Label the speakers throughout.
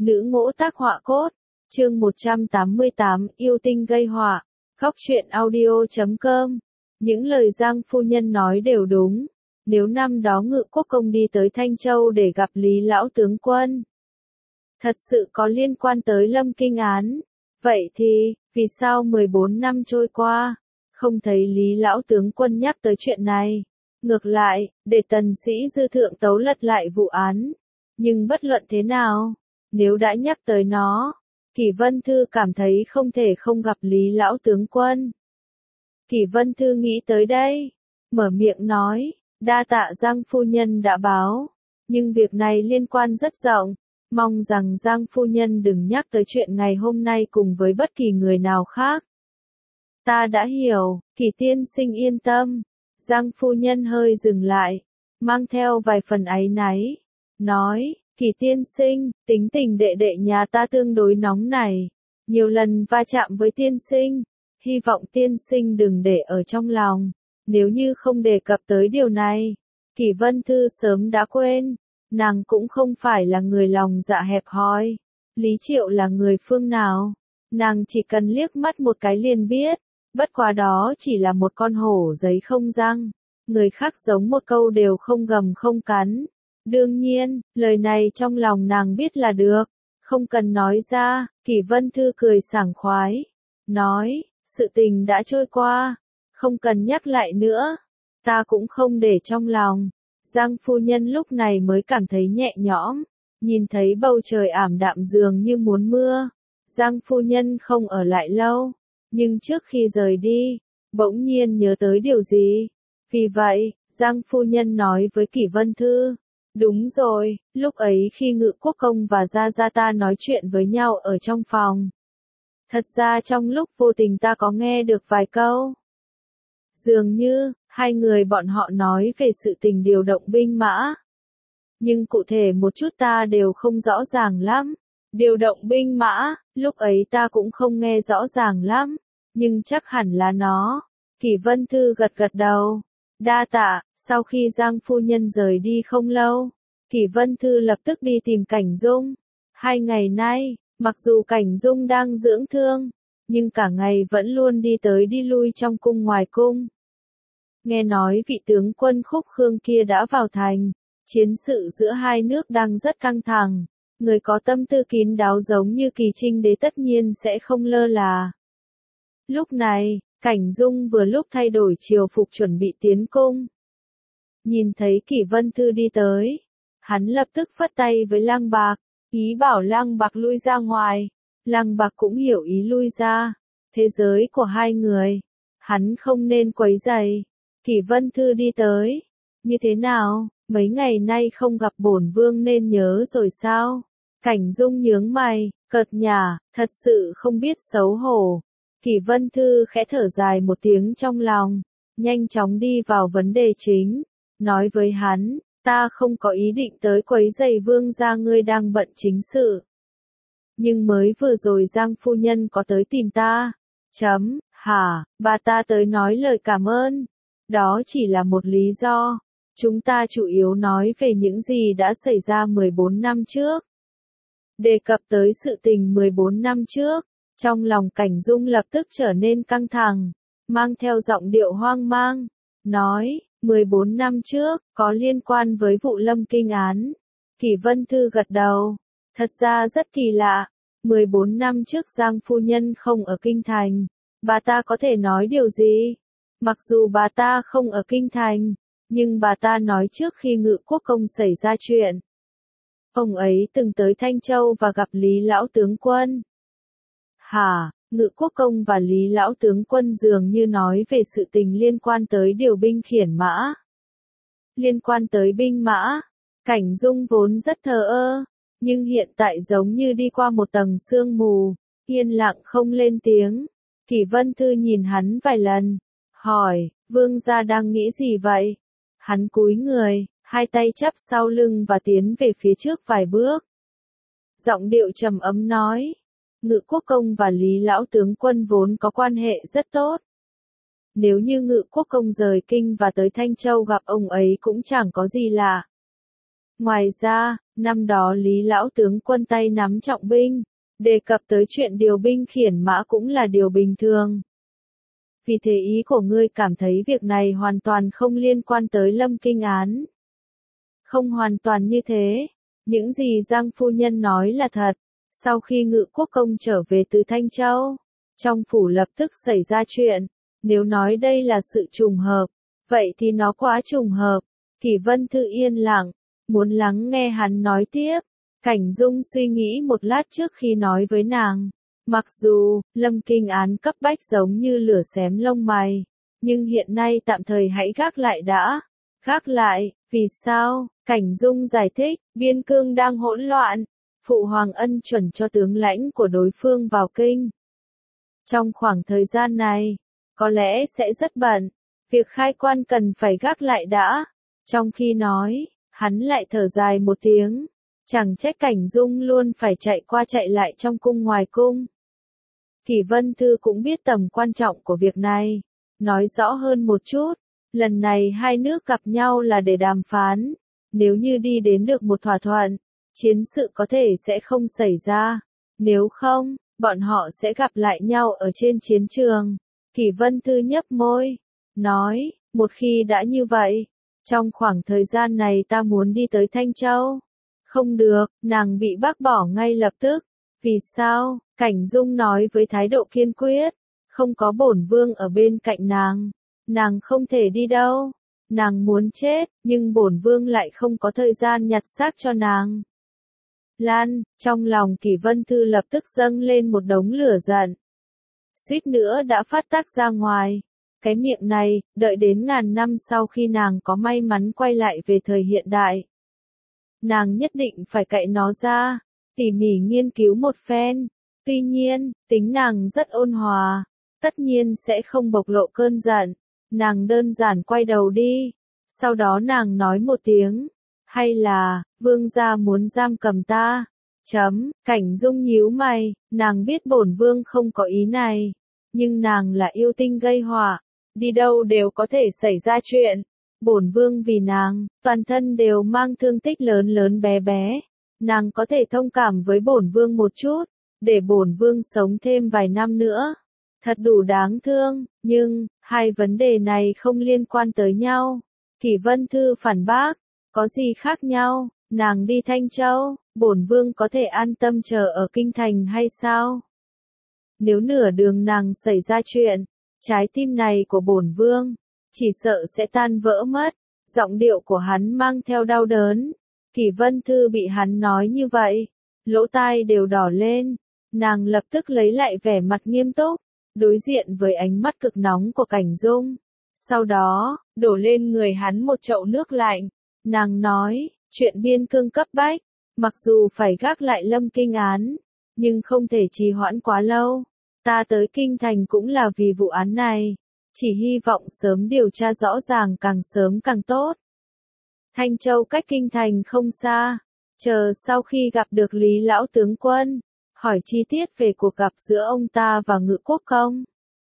Speaker 1: Nữ ngỗ tác họa cốt. Chương 188, yêu tinh gây họa. Góc truyện audio.com. Những lời Giang phu nhân nói đều đúng. Nếu năm đó Ngự Quốc Công đi tới Thanh Châu để gặp Lý lão tướng quân, thật sự có liên quan tới Lâm Kinh án, vậy thì, vì sao 14 năm trôi qua, không thấy Lý lão tướng quân nhắc tới chuyện này? Ngược lại, để Tần Sĩ Dư thượng tấu lật lại vụ án. Nhưng bất luận thế nào, nếu đã nhắc tới nó, Kỷ Vân Thư cảm thấy không thể không gặp Lý lão tướng quân. Kỷ Vân Thư nghĩ tới đây, mở miệng nói, đa tạ Giang phu nhân đã báo, nhưng việc này liên quan rất rộng, mong rằng Giang phu nhân đừng nhắc tới chuyện ngày hôm nay cùng với bất kỳ người nào khác. Ta đã hiểu, Kỷ tiên sinh yên tâm. Giang phu nhân hơi dừng lại, mang theo vài phần áy náy, nói, Kỷ tiên sinh, tính tình đệ đệ nhà ta tương đối nóng này, nhiều lần va chạm với tiên sinh, hy vọng tiên sinh đừng để ở trong lòng. Nếu như không đề cập tới điều này, Kỷ Vân Thư sớm đã quên, nàng cũng không phải là người lòng dạ hẹp hòi. Lý Triệu là người phương nào, nàng chỉ cần liếc mắt một cái liền biết, bất quá đó chỉ là một con hổ giấy không răng, người khác giống một câu đều không gầm không cắn. Đương nhiên, lời này trong lòng nàng biết là được, không cần nói ra. Kỷ Vân Thư cười sảng khoái, nói, sự tình đã trôi qua, không cần nhắc lại nữa, ta cũng không để trong lòng. Giang phu nhân lúc này mới cảm thấy nhẹ nhõm, nhìn thấy bầu trời ảm đạm dường như muốn mưa. Giang phu nhân không ở lại lâu, nhưng trước khi rời đi, bỗng nhiên nhớ tới điều gì. Vì vậy, Giang phu nhân nói với Kỷ Vân Thư, đúng rồi, lúc ấy khi Ngự Quốc Công và Gia Gia ta nói chuyện với nhau ở trong phòng. Thật ra trong lúc vô tình ta có nghe được vài câu. Dường như, hai người bọn họ nói về sự tình điều động binh mã. Nhưng cụ thể một chút ta đều không rõ ràng lắm. Điều động binh mã, lúc ấy ta cũng không nghe rõ ràng lắm. Nhưng chắc hẳn là nó. Kỷ Vân Thư gật gật đầu. Đa tạ. Sau khi Giang phu nhân rời đi không lâu, Kỷ Vân Thư lập tức đi tìm Cảnh Dung. 2 ngày nay, mặc dù Cảnh Dung đang dưỡng thương, nhưng cả ngày vẫn luôn đi tới đi lui trong cung ngoài cung. Nghe nói vị tướng quân Khúc Khương kia đã vào thành, chiến sự giữa hai nước đang rất căng thẳng, người có tâm tư kín đáo giống như Kỳ Trinh Đế tất nhiên sẽ không lơ là. Lúc này, Cảnh Dung vừa lúc thay đổi triều phục chuẩn bị tiến cung. Nhìn thấy Kỷ Vân Thư đi tới, hắn lập tức phất tay với Lăng Bạc, ý bảo Lăng Bạc lui ra ngoài. Lăng Bạc cũng hiểu ý lui ra. Thế giới của hai người, hắn không nên quấy rầy. Kỷ Vân Thư đi tới. Như thế nào, mấy ngày nay không gặp bổn vương nên nhớ rồi sao? Cảnh Dung nhướng mày, cợt nhả, thật sự không biết xấu hổ. Kỷ Vân Thư khẽ thở dài một tiếng trong lòng, nhanh chóng đi vào vấn đề chính, nói với hắn, ta không có ý định tới quấy rầy vương gia, ngươi đang bận chính sự. Nhưng mới vừa rồi Giang phu nhân có tới tìm ta. Hả, bà ta tới nói lời cảm ơn. Đó chỉ là một lý do. Chúng ta chủ yếu nói về những gì đã xảy ra 14 năm trước. Đề cập tới sự tình 14 năm trước, trong lòng Cảnh Dung lập tức trở nên căng thẳng, mang theo giọng điệu hoang mang, nói, 14 năm trước, có liên quan với vụ Lâm Kinh án. Kỷ Vân Thư gật đầu, thật ra rất kỳ lạ, 14 năm trước Giang phu nhân không ở Kinh Thành, bà ta có thể nói điều gì? Mặc dù bà ta không ở Kinh Thành, nhưng bà ta nói trước khi Ngự Quốc Công xảy ra chuyện, ông ấy từng tới Thanh Châu và gặp Lý lão tướng quân. Hả, Ngự Quốc Công và Lý lão tướng quân dường như nói về sự tình liên quan tới điều binh khiển mã. Liên quan tới binh mã, Cảnh Dung vốn rất thờ ơ, nhưng hiện tại giống như đi qua một tầng sương mù, yên lặng không lên tiếng. Kỷ Vân Thư nhìn hắn vài lần, hỏi, vương gia đang nghĩ gì vậy? Hắn cúi người, hai tay chắp sau lưng và tiến về phía trước vài bước. Giọng điệu trầm ấm nói, Ngự Quốc Công và Lý lão tướng quân vốn có quan hệ rất tốt. Nếu như Ngự Quốc Công rời kinh và tới Thanh Châu gặp ông ấy cũng chẳng có gì lạ. Ngoài ra, năm đó Lý lão tướng quân tay nắm trọng binh, đề cập tới chuyện điều binh khiển mã cũng là điều bình thường. Vì thế ý của ngươi cảm thấy việc này hoàn toàn không liên quan tới Lâm Kinh án. Không hoàn toàn như thế. Những gì Giang phu nhân nói là thật. Sau khi Ngự Quốc Công trở về từ Thanh Châu, trong phủ lập tức xảy ra chuyện. Nếu nói đây là sự trùng hợp, vậy thì nó quá trùng hợp. Kỷ Vân Thư yên lặng, muốn lắng nghe hắn nói tiếp. Cảnh Dung suy nghĩ một lát trước khi nói với nàng. Mặc dù, Lâm Kinh án cấp bách giống như lửa xém lông mày, nhưng hiện nay tạm thời hãy gác lại đã. Gác lại, vì sao? Cảnh Dung giải thích, biên cương đang hỗn loạn. Phụ hoàng ân chuẩn cho tướng lãnh của đối phương vào kinh. Trong khoảng thời gian này, có lẽ sẽ rất bận. Việc khai quan cần phải gác lại đã. Trong khi nói, hắn lại thở dài một tiếng. Chẳng trách Cảnh Dung luôn phải chạy qua chạy lại trong cung ngoài cung. Kỷ Vân Thư cũng biết tầm quan trọng của việc này. Nói rõ hơn một chút, lần này hai nước gặp nhau là để đàm phán. Nếu như đi đến được một thỏa thuận, chiến sự có thể sẽ không xảy ra. Nếu không, bọn họ sẽ gặp lại nhau ở trên chiến trường. Kỷ Vân Thư nhấp môi, nói, một khi đã như vậy, trong khoảng thời gian này ta muốn đi tới Thanh Châu. Không được, nàng bị bác bỏ ngay lập tức. Vì sao? Cảnh Dung nói với thái độ kiên quyết. Không có bổn vương ở bên cạnh nàng không thể đi đâu. Nàng muốn chết, nhưng bổn vương lại không có thời gian nhặt xác cho nàng. Lan, trong lòng Kỷ Vân Thư lập tức dâng lên một đống lửa giận. Suýt nữa đã phát tác ra ngoài. Cái miệng này, đợi đến ngàn năm sau khi nàng có may mắn quay lại về thời hiện đại. Nàng nhất định phải cạy nó ra, tỉ mỉ nghiên cứu một phen. Tuy nhiên, tính nàng rất ôn hòa, tất nhiên sẽ không bộc lộ cơn giận. Nàng đơn giản quay đầu đi, sau đó nàng nói một tiếng, hay là, vương gia muốn giam cầm ta. Cảnh Dung nhíu mày, nàng biết bổn vương không có ý này, nhưng nàng là yêu tinh gây họa, đi đâu đều có thể xảy ra chuyện. Bổn vương vì nàng, toàn thân đều mang thương tích lớn lớn bé bé. Nàng có thể thông cảm với bổn vương một chút, để bổn vương sống thêm vài năm nữa. Thật đủ đáng thương, nhưng, hai vấn đề này không liên quan tới nhau. Kỷ Vân Thư phản bác, có gì khác nhau, nàng đi Thanh Châu, bổn vương có thể an tâm chờ ở kinh thành hay sao? Nếu nửa đường nàng xảy ra chuyện, trái tim này của bổn vương, chỉ sợ sẽ tan vỡ mất. Giọng điệu của hắn mang theo đau đớn. Kỷ Vân Thư bị hắn nói như vậy, lỗ tai đều đỏ lên. Nàng lập tức lấy lại vẻ mặt nghiêm túc, đối diện với ánh mắt cực nóng của Cảnh Dung. Sau đó, đổ lên người hắn một chậu nước lạnh. Nàng nói, chuyện biên cương cấp bách, mặc dù phải gác lại Lâm Kinh án, nhưng không thể trì hoãn quá lâu. Ta tới kinh thành cũng là vì vụ án này. Chỉ hy vọng sớm điều tra rõ ràng, càng sớm càng tốt. Thanh Châu cách kinh thành không xa. Chờ sau khi gặp được Lý lão tướng quân, hỏi chi tiết về cuộc gặp giữa ông ta và Ngự Quốc Công.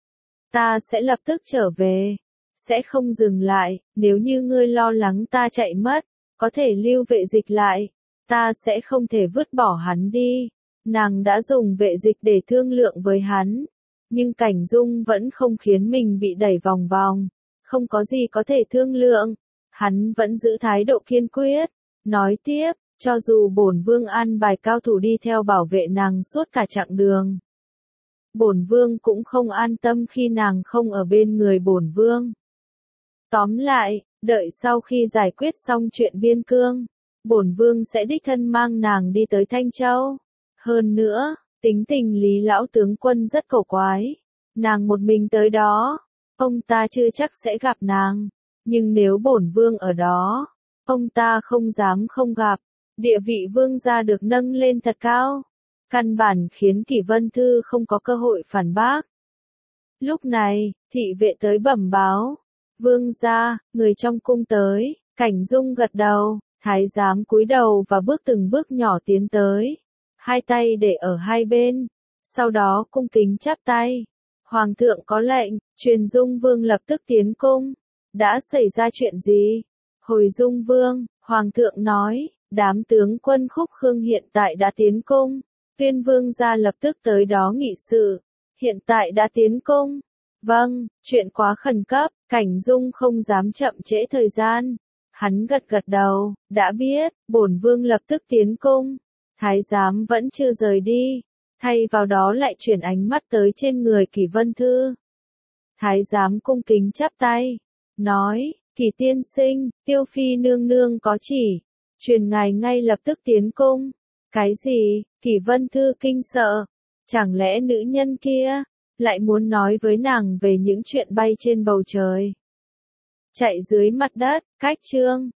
Speaker 1: Ta sẽ lập tức trở về. Sẽ không dừng lại. Nếu như ngươi lo lắng ta chạy mất, có thể lưu vệ dịch lại. Ta sẽ không thể vứt bỏ hắn đi. Nàng đã dùng vệ dịch để thương lượng với hắn. Nhưng Cảnh Dung vẫn không khiến mình bị đẩy vòng vòng. Không có gì có thể thương lượng. Hắn vẫn giữ thái độ kiên quyết. Nói tiếp, cho dù bổn vương an bài cao thủ đi theo bảo vệ nàng suốt cả chặng đường, bổn vương cũng không an tâm khi nàng không ở bên người bổn vương. Tóm lại, đợi sau khi giải quyết xong chuyện biên cương, bổn vương sẽ đích thân mang nàng đi tới Thanh Châu. Hơn nữa, tính tình Lý lão tướng quân rất cổ quái. Nàng một mình tới đó, ông ta chưa chắc sẽ gặp nàng. Nhưng nếu bổn vương ở đó, ông ta không dám không gặp. Địa vị vương gia được nâng lên thật cao. Căn bản khiến Kỷ Vân Thư không có cơ hội phản bác. Lúc này, thị vệ tới bẩm báo. Vương gia, người trong cung tới. Cảnh Dung gật đầu, thái giám cúi đầu và bước từng bước nhỏ tiến tới. Hai tay để ở hai bên. Sau đó cung kính chắp tay. Hoàng thượng có lệnh, truyền Dung Vương lập tức tiến cung. Đã xảy ra chuyện gì? Hồi Dung Vương, Hoàng thượng nói, Đám tướng quân Khúc Khương hiện tại đã tiến cung. Tuyên vương gia lập tức tới đó nghị sự. Hiện tại đã tiến cung. Vâng, chuyện quá khẩn cấp, Cảnh Dung không dám chậm trễ thời gian. Hắn gật gật đầu, đã biết, bổn vương lập tức tiến cung. Thái giám vẫn chưa rời đi, thay vào đó lại chuyển ánh mắt tới trên người Kỷ Vân Thư. Thái giám cung kính chắp tay, nói, Kỷ tiên sinh, Tiêu phi nương nương có chỉ, truyền ngài ngay lập tức tiến cung. Cái gì? Kỷ Vân Thư kinh sợ, chẳng lẽ nữ nhân kia lại muốn nói với nàng về những chuyện bay trên bầu trời, chạy dưới mặt đất? Cách chương